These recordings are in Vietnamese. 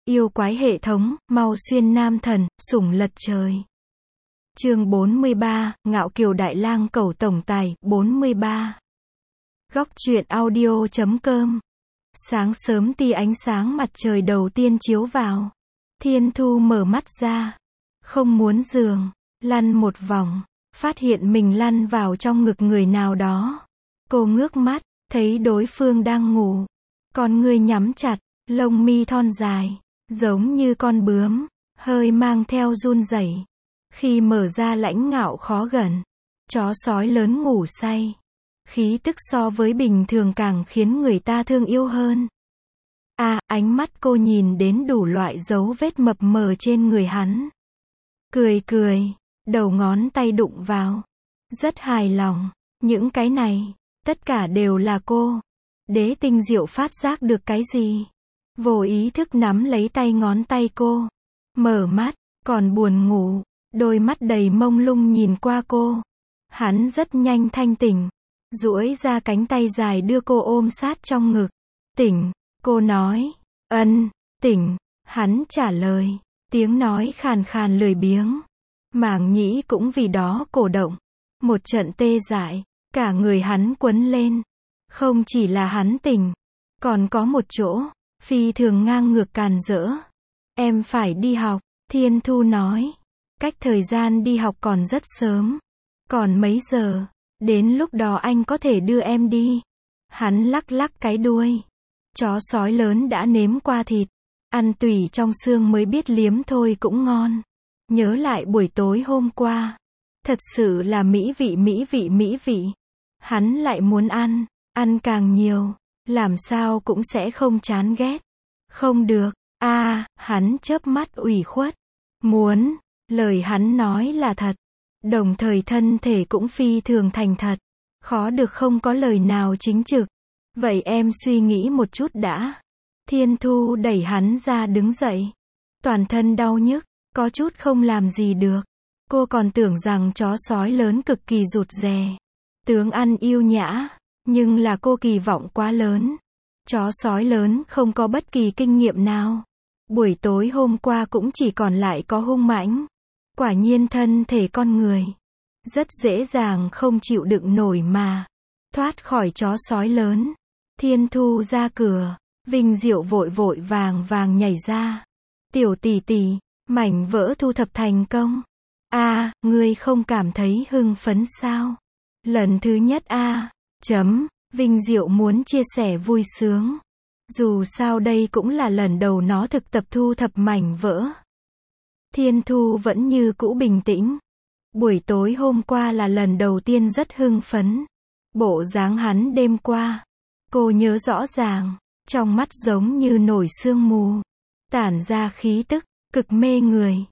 Yêu quái hệ thống, mau xuyên nam thần, sủng lật trời. Chương 43, Ngạo Kiều Đại Lang Cẩu Tổng Tài, 43. Góc truyện audio.com. Sáng sớm tia ánh sáng mặt trời đầu tiên chiếu vào. Thiên Thu mở mắt ra. Không muốn giường. Lăn một vòng. Phát hiện mình lăn vào trong ngực người nào đó. Cô ngước mắt, thấy đối phương đang ngủ. Con ngươi nhắm chặt, lông mi thon dài, giống như con bướm, hơi mang theo run rẩy. Khi mở ra lãnh ngạo khó gần. Chó sói lớn ngủ say. Khí tức so với bình thường càng khiến người ta thương yêu hơn. Ánh mắt cô nhìn đến đủ loại dấu vết mập mờ trên người hắn. Cười cười, đầu ngón tay đụng vào. Rất hài lòng, những cái này, tất cả đều là cô. Đế Tinh Diệu phát giác được cái gì? Vô ý thức nắm lấy tay ngón tay cô. Mở mắt, còn buồn ngủ, đôi mắt đầy mông lung nhìn qua cô. Hắn rất nhanh thanh tỉnh. Duỗi ra cánh tay dài đưa cô ôm sát trong ngực. Tỉnh, cô nói. Tỉnh, hắn trả lời. Tiếng nói khàn khàn lười biếng. Màng nhĩ cũng vì đó cổ động. Một trận tê dại, cả người hắn quấn lên. Không chỉ là hắn tỉnh, còn có một chỗ, phi thường ngang ngược càn rỡ. Em phải đi học, Thiên Thu nói. Cách thời gian đi học còn rất sớm. Còn mấy giờ? Đến lúc đó anh có thể đưa em đi. Hắn lắc lắc cái đuôi. Chó sói lớn đã nếm qua thịt. Ăn tủy trong xương mới biết liếm thôi cũng ngon. Nhớ lại buổi tối hôm qua. Thật sự là mỹ vị. Hắn lại muốn ăn càng nhiều. Làm sao cũng sẽ không chán ghét. Không được. Hắn chớp mắt ủy khuất. Muốn. Lời hắn nói là thật. Đồng thời thân thể cũng phi thường thành thật. Khó được không có lời nào chính trực. Vậy em suy nghĩ một chút đã. Thiên Thu đẩy hắn ra đứng dậy. Toàn thân đau nhức, có chút không làm gì được. Cô còn tưởng rằng chó sói lớn cực kỳ rụt rè. Tướng ăn yêu nhã, nhưng là cô kỳ vọng quá lớn. Chó sói lớn không có bất kỳ kinh nghiệm nào. Buổi tối hôm qua cũng chỉ còn lại có hung mãnh. Quả nhiên thân thể con người rất dễ dàng không chịu đựng nổi mà thoát khỏi chó sói lớn. Thiên Thu ra cửa, Vinh Diệu vội vàng nhảy ra. Tiểu tỷ tỷ, mảnh vỡ thu thập thành công. Ngươi không cảm thấy hưng phấn sao? Lần thứ nhất Vinh Diệu muốn chia sẻ vui sướng. Dù sao đây cũng là lần đầu nó thực tập thu thập mảnh vỡ. Thiên Thu vẫn như cũ bình tĩnh. Buổi tối hôm qua là lần đầu tiên rất hưng phấn. Bộ dáng hắn đêm qua, cô nhớ rõ ràng, trong mắt giống như nổi sương mù, tản ra khí tức cực mê người.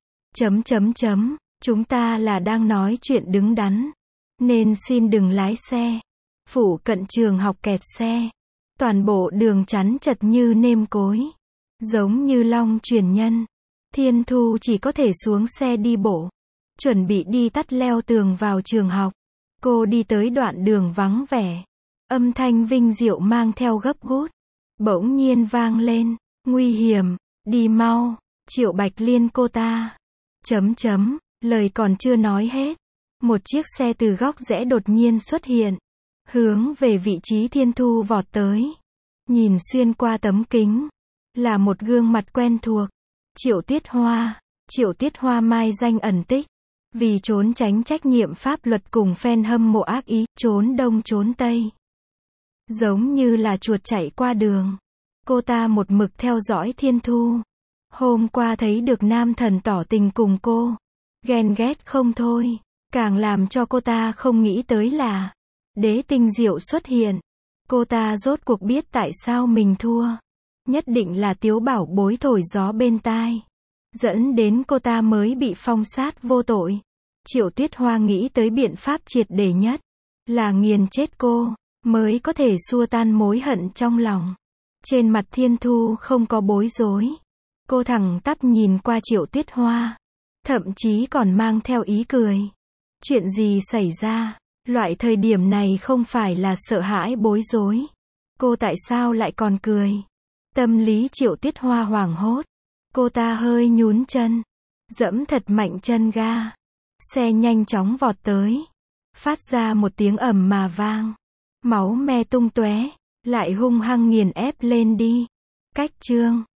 Chúng ta là đang nói chuyện đứng đắn, nên xin đừng lái xe. Phủ cận trường học kẹt xe, toàn bộ đường chắn chật như nêm cối, giống như long truyền nhân. Thiên Thu chỉ có thể xuống xe đi bộ, chuẩn bị đi tắt leo tường vào trường học. Cô đi tới đoạn đường vắng vẻ. Âm thanh Vinh Diệu mang theo gấp gút bỗng nhiên vang lên. Nguy hiểm, đi mau, Triệu Bạch Liên cô ta. Lời còn chưa nói hết. Một chiếc xe từ góc rẽ đột nhiên xuất hiện. Hướng về vị trí Thiên Thu vọt tới. Nhìn xuyên qua tấm kính. Là một gương mặt quen thuộc. Triệu Tiết Hoa mai danh ẩn tích. Vì trốn tránh trách nhiệm pháp luật cùng fan hâm mộ ác ý, trốn đông trốn tây. Giống như là chuột chạy qua đường. Cô ta một mực theo dõi Thiên Thu. Hôm qua thấy được nam thần tỏ tình cùng cô. Ghen ghét không thôi. Càng làm cho cô ta không nghĩ tới là Đế Tinh Diệu xuất hiện. Cô ta rốt cuộc biết tại sao mình thua. Nhất định là Tiếu Bảo Bối thổi gió bên tai. Dẫn đến cô ta mới bị phong sát vô tội. Triệu Tiết Hoa nghĩ tới biện pháp triệt để nhất. Là nghiền chết cô. Mới có thể xua tan mối hận trong lòng. Trên mặt Thiên Thu không có bối rối. Cô thẳng tắp nhìn qua Triệu Tiết Hoa. Thậm chí còn mang theo ý cười. Chuyện gì xảy ra? Loại thời điểm này không phải là sợ hãi bối rối. Cô tại sao lại còn cười? Tâm lý Triệu Tiết Hoa hoảng hốt. Cô ta hơi nhún chân, giẫm thật mạnh chân ga. Xe nhanh chóng vọt tới, phát ra một tiếng ầm mà vang. Máu me tung tóe, lại hung hăng nghiền ép lên đi. Cách chương